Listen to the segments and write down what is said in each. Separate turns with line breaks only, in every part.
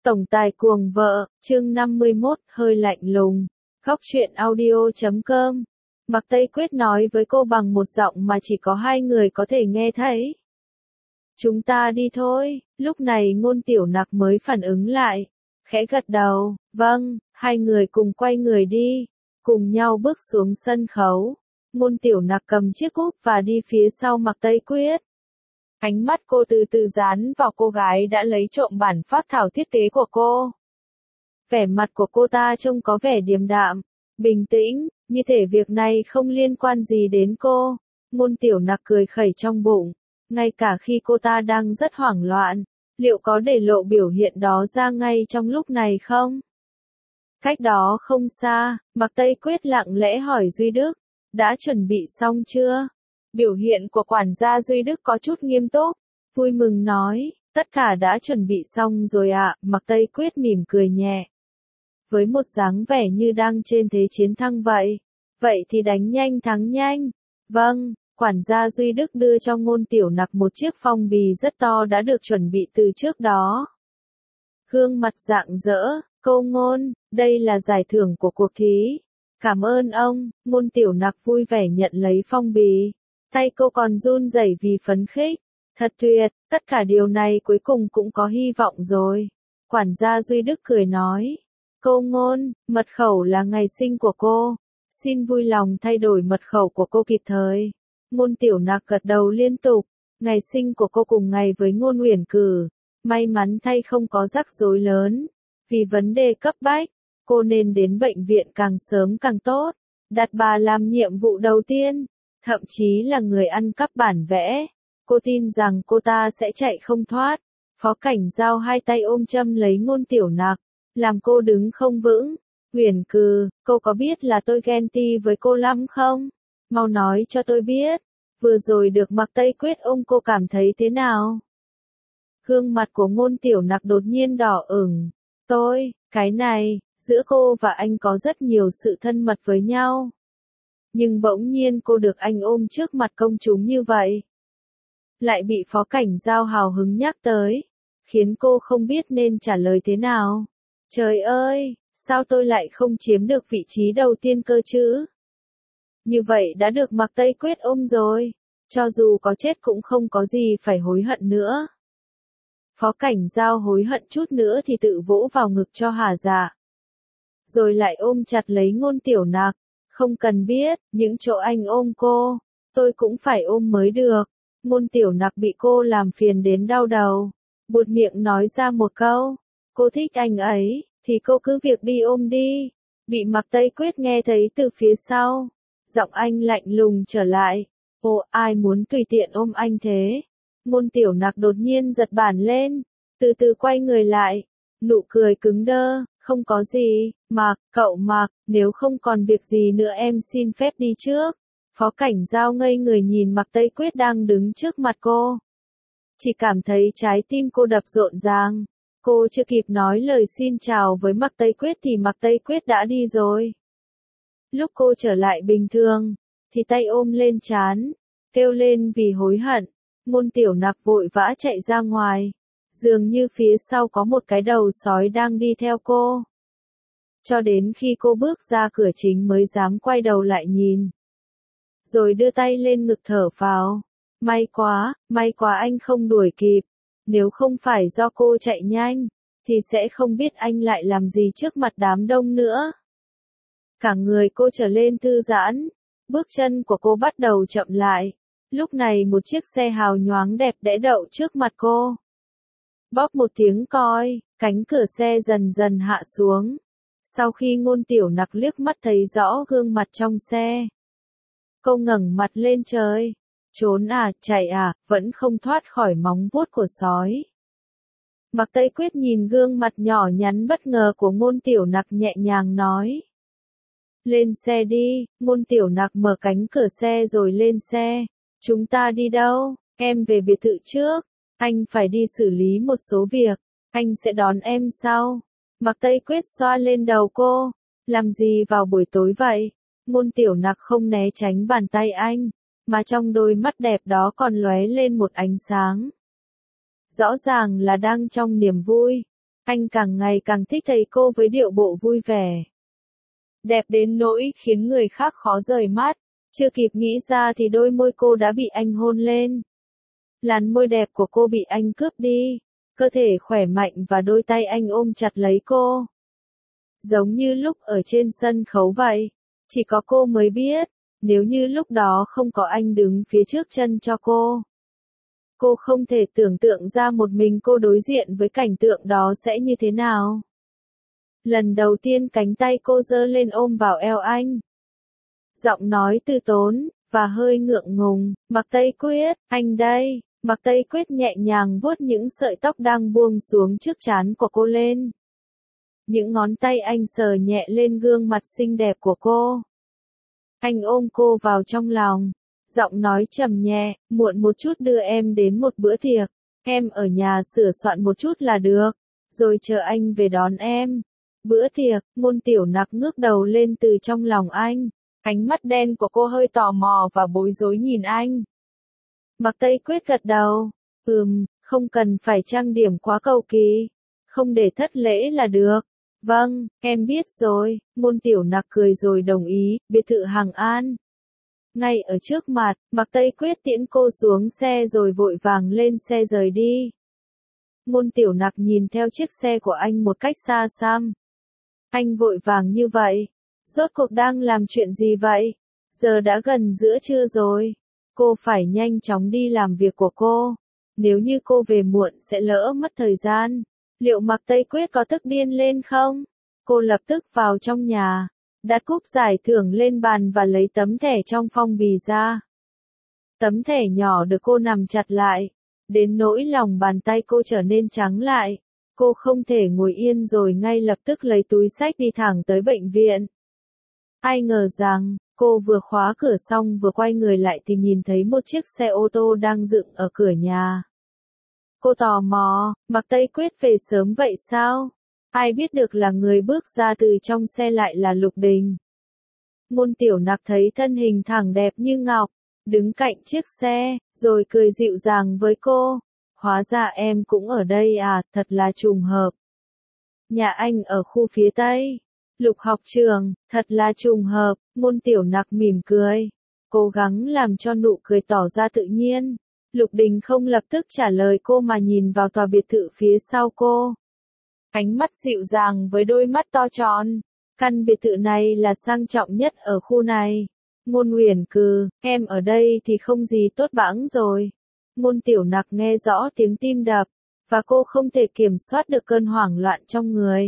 Tổng tài cuồng vợ, chương 51, hơi lạnh lùng. Góc truyện audio.com. Mạc Tây Quyết nói với cô bằng một giọng mà chỉ có hai người có thể nghe thấy. Chúng ta đi thôi, lúc này Ngôn Tiểu Nặc mới phản ứng lại. Khẽ gật đầu, vâng, hai người cùng quay người đi, cùng nhau bước xuống sân khấu. Ngôn Tiểu Nặc cầm chiếc cúp và đi phía sau Mạc Tây Quyết. Ánh mắt cô từ từ dán vào cô gái đã lấy trộm bản phác thảo thiết kế của cô. Vẻ mặt của cô ta trông có vẻ điềm đạm, bình tĩnh, như thể việc này không liên quan gì đến cô. Ngôn Tiểu Nặc cười khẩy trong bụng, ngay cả khi cô ta đang rất hoảng loạn, liệu có để lộ biểu hiện đó ra ngay trong lúc này không? Cách đó không xa, Mạc Tây Quyết lặng lẽ hỏi Duy Đức, đã chuẩn bị xong chưa? Biểu hiện của quản gia Duy Đức có chút nghiêm túc, vui mừng nói, tất cả đã chuẩn bị xong rồi ạ. Mạc Tây Quyết mỉm cười nhẹ, với một dáng vẻ như đang trên thế chiến thắng vậy. Vậy thì đánh nhanh thắng nhanh. Vâng, quản gia Duy Đức đưa cho Ngôn Tiểu Nặc một chiếc phong bì rất to đã được chuẩn bị từ trước đó. Gương mặt rạng rỡ, cô Ngôn, đây là giải thưởng của cuộc thi. Cảm ơn ông. Ngôn Tiểu Nặc vui vẻ nhận lấy phong bì. Tay cô còn run rẩy vì phấn khích. Thật tuyệt, tất cả điều này cuối cùng cũng có hy vọng rồi. Quản gia Duy Đức cười nói. Cô Ngôn, mật khẩu là ngày sinh của cô. Xin vui lòng thay đổi mật khẩu của cô kịp thời. Ngôn Tiểu Nặc gật đầu liên tục. Ngày sinh của cô cùng ngày với Ngôn Uyển Cử. May mắn thay không có rắc rối lớn. Vì vấn đề cấp bách, cô nên đến bệnh viện càng sớm càng tốt. Đặt bà làm nhiệm vụ đầu tiên. Thậm chí là người ăn cắp bản vẽ. Cô tin rằng cô ta sẽ chạy không thoát. Phó Cảnh Giao hai tay ôm châm lấy Ngôn Tiểu Nặc, làm cô đứng không vững. Uyển Cừ, cô có biết là tôi ghen tị với cô lắm không? Mau nói cho tôi biết. Vừa rồi được Mạc Tây Quyết ôm cô cảm thấy thế nào? Gương mặt của Ngôn Tiểu Nặc đột nhiên đỏ ửng. Cái này, giữa cô và anh có rất nhiều sự thân mật với nhau. Nhưng bỗng nhiên cô được anh ôm trước mặt công chúng như vậy. Lại bị Phó Cảnh Giao hào hứng nhắc tới. Khiến cô không biết nên trả lời thế nào. Trời ơi, sao tôi lại không chiếm được vị trí đầu tiên cơ chứ? Như vậy đã được Mạc Tây Quyết ôm rồi. Cho dù có chết cũng không có gì phải hối hận nữa. Phó Cảnh Giao hối hận chút nữa thì tự vỗ vào ngực cho hả dạ. Rồi lại ôm chặt lấy Ngôn Tiểu Nặc. Không cần biết, những chỗ anh ôm cô, tôi cũng phải ôm mới được. Ngôn Tiểu Nặc bị cô làm phiền đến đau đầu. Buột miệng nói ra một câu. Cô thích anh ấy, thì cô cứ việc đi ôm đi. Bị Mạc Tây Quyết nghe thấy từ phía sau. Giọng anh lạnh lùng trở lại. Ồ, ai muốn tùy tiện ôm anh thế? Ngôn Tiểu Nặc đột nhiên giật bản lên. Từ từ quay người lại. Nụ cười cứng đơ. Không có gì, cậu Mạc, nếu không còn việc gì nữa em xin phép đi trước. Phó Cảnh Giao ngây người nhìn Mạc Tây Quyết đang đứng trước mặt cô. Chỉ cảm thấy trái tim cô đập rộn ràng. Cô chưa kịp nói lời xin chào với Mạc Tây Quyết thì Mạc Tây Quyết đã đi rồi. Lúc cô trở lại bình thường, thì tay ôm lên trán, kêu lên vì hối hận. Ngôn Tiểu Nặc vội vã chạy ra ngoài. Dường như phía sau có một cái đầu sói đang đi theo cô. Cho đến khi cô bước ra cửa chính mới dám quay đầu lại nhìn. Rồi đưa tay lên ngực thở phào. May quá anh không đuổi kịp. Nếu không phải do cô chạy nhanh, thì sẽ không biết anh lại làm gì trước mặt đám đông nữa. Cả người cô trở lên thư giãn. Bước chân của cô bắt đầu chậm lại. Lúc này một chiếc xe hào nhoáng đẹp đẽ đậu trước mặt cô. Bóp một tiếng còi, cánh cửa xe dần dần hạ xuống. Sau khi Ngôn Tiểu Nặc liếc mắt thấy rõ gương mặt trong xe, cô ngẩng mặt lên trời. Trốn à, chạy à, vẫn không thoát khỏi móng vuốt của sói. Mạc Tây Quyết nhìn gương mặt nhỏ nhắn bất ngờ của Ngôn Tiểu Nặc nhẹ nhàng nói. Lên xe đi. Ngôn Tiểu Nặc mở cánh cửa xe rồi lên xe. Chúng ta đi đâu? Em về biệt thự trước. Anh phải đi xử lý một số việc. Anh sẽ đón em sau. Mạc Tây Quyết xoa lên đầu cô. Làm gì vào buổi tối vậy? Ngôn Tiểu Nặc không né tránh bàn tay anh, mà trong đôi mắt đẹp đó còn lóe lên một ánh sáng. Rõ ràng là đang trong niềm vui. Anh càng ngày càng thích thấy cô với điệu bộ vui vẻ. Đẹp đến nỗi khiến người khác khó rời mắt. Chưa kịp nghĩ ra thì đôi môi cô đã bị anh hôn lên. Làn môi đẹp của cô bị anh cướp đi. Cơ thể khỏe mạnh và đôi tay anh ôm chặt lấy cô. Giống như lúc ở trên sân khấu vậy. Chỉ có cô mới biết, nếu như lúc đó không có anh đứng phía trước chân cho cô. Cô không thể tưởng tượng ra một mình cô đối diện với cảnh tượng đó sẽ như thế nào. Lần đầu tiên cánh tay cô giơ lên ôm vào eo anh. Giọng nói từ tốn, và hơi ngượng ngùng, Mạc Tây Quyết, anh đây. Mạc Tây Quyết nhẹ nhàng vuốt những sợi tóc đang buông xuống trước trán của cô lên. Những ngón tay anh sờ nhẹ lên gương mặt xinh đẹp của cô. Anh ôm cô vào trong lòng. Giọng nói trầm nhẹ, muộn một chút đưa em đến một bữa tiệc. Em ở nhà sửa soạn một chút là được. Rồi chờ anh về đón em. Bữa tiệc, Ngôn Tiểu Nặc ngước đầu lên từ trong lòng anh. Ánh mắt đen của cô hơi tò mò và bối rối nhìn anh. Mạc Tây Quyết gật đầu. Không cần phải trang điểm quá cầu kỳ. Không để thất lễ là được. Vâng, em biết rồi. Ngôn Tiểu Nặc cười rồi đồng ý, biệt thự Hàng An. Ngay ở trước mặt, Mạc Tây Quyết tiễn cô xuống xe rồi vội vàng lên xe rời đi. Ngôn Tiểu Nặc nhìn theo chiếc xe của anh một cách xa xăm. Anh vội vàng như vậy. Rốt cuộc đang làm chuyện gì vậy? Giờ đã gần giữa trưa rồi. Cô phải nhanh chóng đi làm việc của cô. Nếu như cô về muộn sẽ lỡ mất thời gian. Liệu Mạc Tây Quyết có tức điên lên không? Cô lập tức vào trong nhà. Đặt cúp giải thưởng lên bàn và lấy tấm thẻ trong phong bì ra. Tấm thẻ nhỏ được cô nắm chặt lại. Đến nỗi lòng bàn tay cô trở nên trắng lại. Cô không thể ngồi yên rồi ngay lập tức lấy túi xách đi thẳng tới bệnh viện. Ai ngờ rằng, cô vừa khóa cửa xong vừa quay người lại thì nhìn thấy một chiếc xe ô tô đang dựng ở cửa nhà. Cô tò mò, Mạc Tây Quyết về sớm vậy sao? Ai biết được là người bước ra từ trong xe lại là Lục Đình. Ngôn Tiểu Nặc thấy thân hình thẳng đẹp như ngọc, đứng cạnh chiếc xe, rồi cười dịu dàng với cô. Hóa ra em cũng ở đây à, thật là trùng hợp. Nhà anh ở khu phía Tây. Lục học trường, thật là trùng hợp, Ngôn Tiểu Nặc mỉm cười. Cố gắng làm cho nụ cười tỏ ra tự nhiên. Lục Đình không lập tức trả lời cô mà nhìn vào tòa biệt thự phía sau cô. Ánh mắt dịu dàng với đôi mắt to tròn. Căn biệt thự này là sang trọng nhất ở khu này. Ngôn Uyển Cừ, em ở đây thì không gì tốt bẵng rồi. Ngôn Tiểu Nặc nghe rõ tiếng tim đập, và cô không thể kiểm soát được cơn hoảng loạn trong người.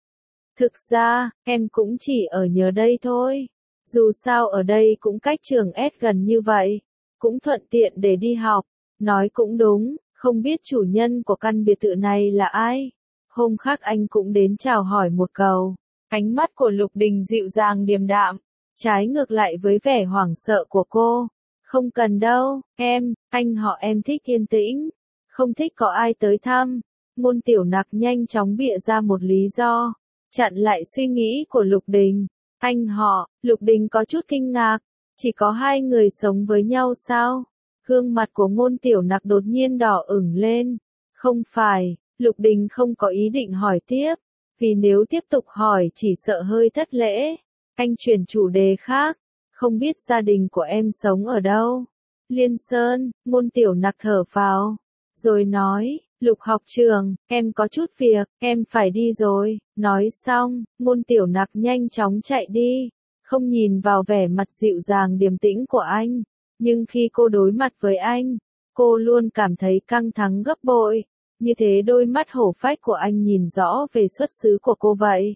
Thực ra, em cũng chỉ ở nhờ đây thôi. Dù sao ở đây cũng cách trường S gần như vậy. Cũng thuận tiện để đi học. Nói cũng đúng, không biết chủ nhân của căn biệt thự này là ai. Hôm khác anh cũng đến chào hỏi một câu. Ánh mắt của Lục Đình dịu dàng điềm đạm. Trái ngược lại với vẻ hoảng sợ của cô. Không cần đâu, anh họ em thích yên tĩnh. Không thích có ai tới thăm. Ngôn Tiểu Nặc nhanh chóng bịa ra một lý do. Chặn lại suy nghĩ của Lục Đình. Anh họ, Lục Đình có chút kinh ngạc. Chỉ có hai người sống với nhau sao? Gương mặt của Ngôn Tiểu Nặc đột nhiên đỏ ửng lên. Không phải, Lục Đình không có ý định hỏi tiếp. Vì nếu tiếp tục hỏi chỉ sợ hơi thất lễ. Anh chuyển chủ đề khác. Không biết gia đình của em sống ở đâu? Liên Sơn, Ngôn Tiểu Nặc thở phào. Rồi nói, Lục học trường, em có chút việc, em phải đi rồi. Nói xong, Ngôn Tiểu Nặc nhanh chóng chạy đi. Không nhìn vào vẻ mặt dịu dàng điềm tĩnh của anh. Nhưng khi cô đối mặt với anh, cô luôn cảm thấy căng thẳng gấp bội. Như thế đôi mắt hổ phách của anh nhìn rõ về xuất xứ của cô vậy.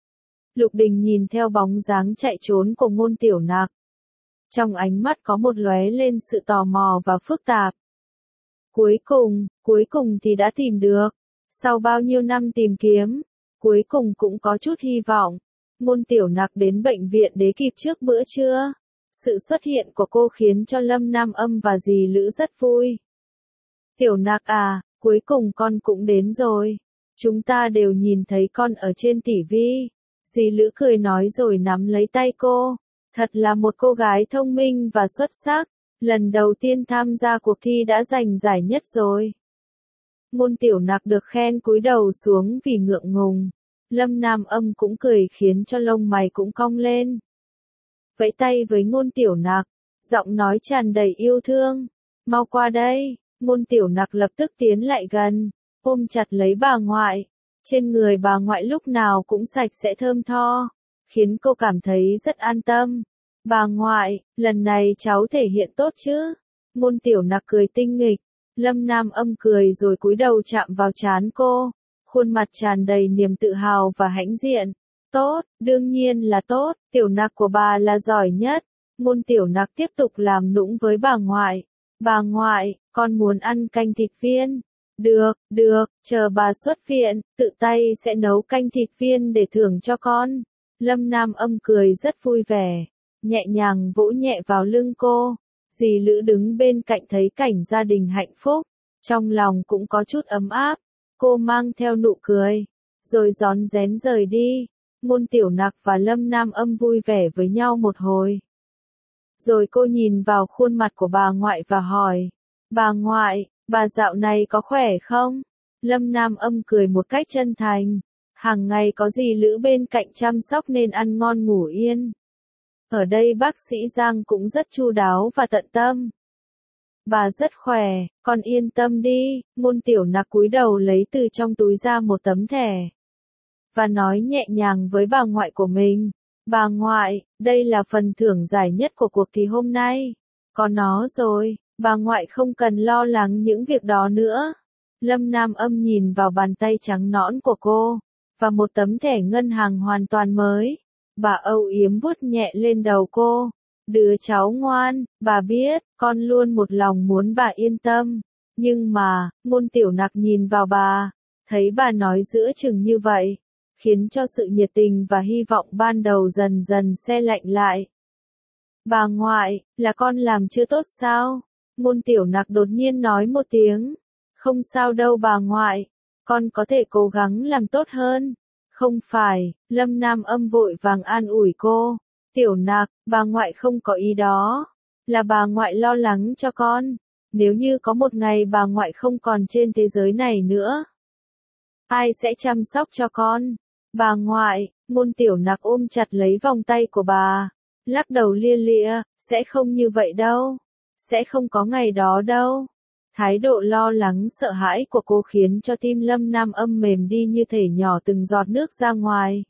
Lục Đình nhìn theo bóng dáng chạy trốn của Ngôn Tiểu Nặc. Trong ánh mắt có một lóe lên sự tò mò và phức tạp. Cuối cùng thì đã tìm được. Sau bao nhiêu năm tìm kiếm, cuối cùng cũng có chút hy vọng. Ngôn Tiểu Nặc đến bệnh viện đế kịp trước bữa trưa. Sự xuất hiện của cô khiến cho Lâm Nam Âm và dì Lữ rất vui. Tiểu Nặc à, cuối cùng con cũng đến rồi. Chúng ta đều nhìn thấy con ở trên TV. Dì Lữ cười nói rồi nắm lấy tay cô. Thật là một cô gái thông minh và xuất sắc. Lần đầu tiên tham gia cuộc thi đã giành giải nhất rồi. Ngôn Tiểu Nặc được khen cúi đầu xuống vì ngượng ngùng. Lâm Nam Âm cũng cười khiến cho lông mày cũng cong lên. Vẫy tay với Ngôn Tiểu Nặc, giọng nói tràn đầy yêu thương. Mau qua đây. Ngôn Tiểu Nặc lập tức tiến lại gần, ôm chặt lấy bà ngoại. Trên người bà ngoại lúc nào cũng sạch sẽ thơm tho, khiến cô cảm thấy rất an tâm. Bà ngoại, lần này cháu thể hiện tốt chứ? Ngôn Tiểu Nặc cười tinh nghịch. Lâm Nam Âm cười rồi cúi đầu chạm vào trán cô, khuôn mặt tràn đầy niềm tự hào và hãnh diện. Tốt, đương nhiên là tốt, Tiểu Nặc của bà là giỏi nhất. Ngôn Tiểu Nặc tiếp tục làm nũng với bà ngoại. Bà ngoại, con muốn ăn canh thịt viên. Được, chờ bà xuất viện, tự tay sẽ nấu canh thịt viên để thưởng cho con. Lâm Nam Âm cười rất vui vẻ, nhẹ nhàng vỗ nhẹ vào lưng cô. Dì Lữ đứng bên cạnh thấy cảnh gia đình hạnh phúc, trong lòng cũng có chút ấm áp. Cô mang theo nụ cười, rồi rón rén rời đi. Ngôn Tiểu Nặc và Lâm Nam Âm vui vẻ với nhau một hồi. Rồi cô nhìn vào khuôn mặt của bà ngoại và hỏi, bà ngoại, bà dạo này có khỏe không? Lâm Nam Âm cười một cách chân thành, hàng ngày có dì Lữ bên cạnh chăm sóc nên ăn ngon ngủ yên. Ở đây bác sĩ Giang cũng rất chu đáo và tận tâm. Bà rất khỏe, con yên tâm đi. Ngôn Tiểu Nặc cúi đầu lấy từ trong túi ra một tấm thẻ, và nói nhẹ nhàng với bà ngoại của mình. Bà ngoại, đây là phần thưởng giải nhất của cuộc thi hôm nay. Có nó rồi, bà ngoại không cần lo lắng những việc đó nữa. Lâm Nam Âm nhìn vào bàn tay trắng nõn của cô, và một tấm thẻ ngân hàng hoàn toàn mới. Bà âu yếm vuốt nhẹ lên đầu cô. Đứa cháu ngoan, bà biết, con luôn một lòng muốn bà yên tâm. Nhưng mà, Ngôn Tiểu Nặc nhìn vào bà, thấy bà nói giữa chừng như vậy, khiến cho sự nhiệt tình và hy vọng ban đầu dần dần se lạnh lại. Bà ngoại, là con làm chưa tốt sao? Ngôn Tiểu Nặc đột nhiên nói một tiếng. Không sao đâu bà ngoại, con có thể cố gắng làm tốt hơn. Không phải, Lâm Nam Âm vội vàng an ủi cô. Tiểu Nặc, bà ngoại không có ý đó. Là bà ngoại lo lắng cho con. Nếu như có một ngày bà ngoại không còn trên thế giới này nữa, ai sẽ chăm sóc cho con? Bà ngoại. Ngôn Tiểu Nặc ôm chặt lấy vòng tay của bà, lắc đầu lia lịa, sẽ không như vậy đâu. Sẽ không có ngày đó đâu. Thái độ lo lắng sợ hãi của cô khiến cho tim Lâm Nam Âm mềm đi như thể nhỏ từng giọt nước ra ngoài.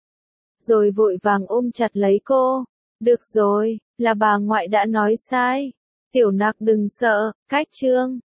Rồi vội vàng ôm chặt lấy cô. Được rồi, là bà ngoại đã nói sai. Tiểu Nặc đừng sợ, cách chương.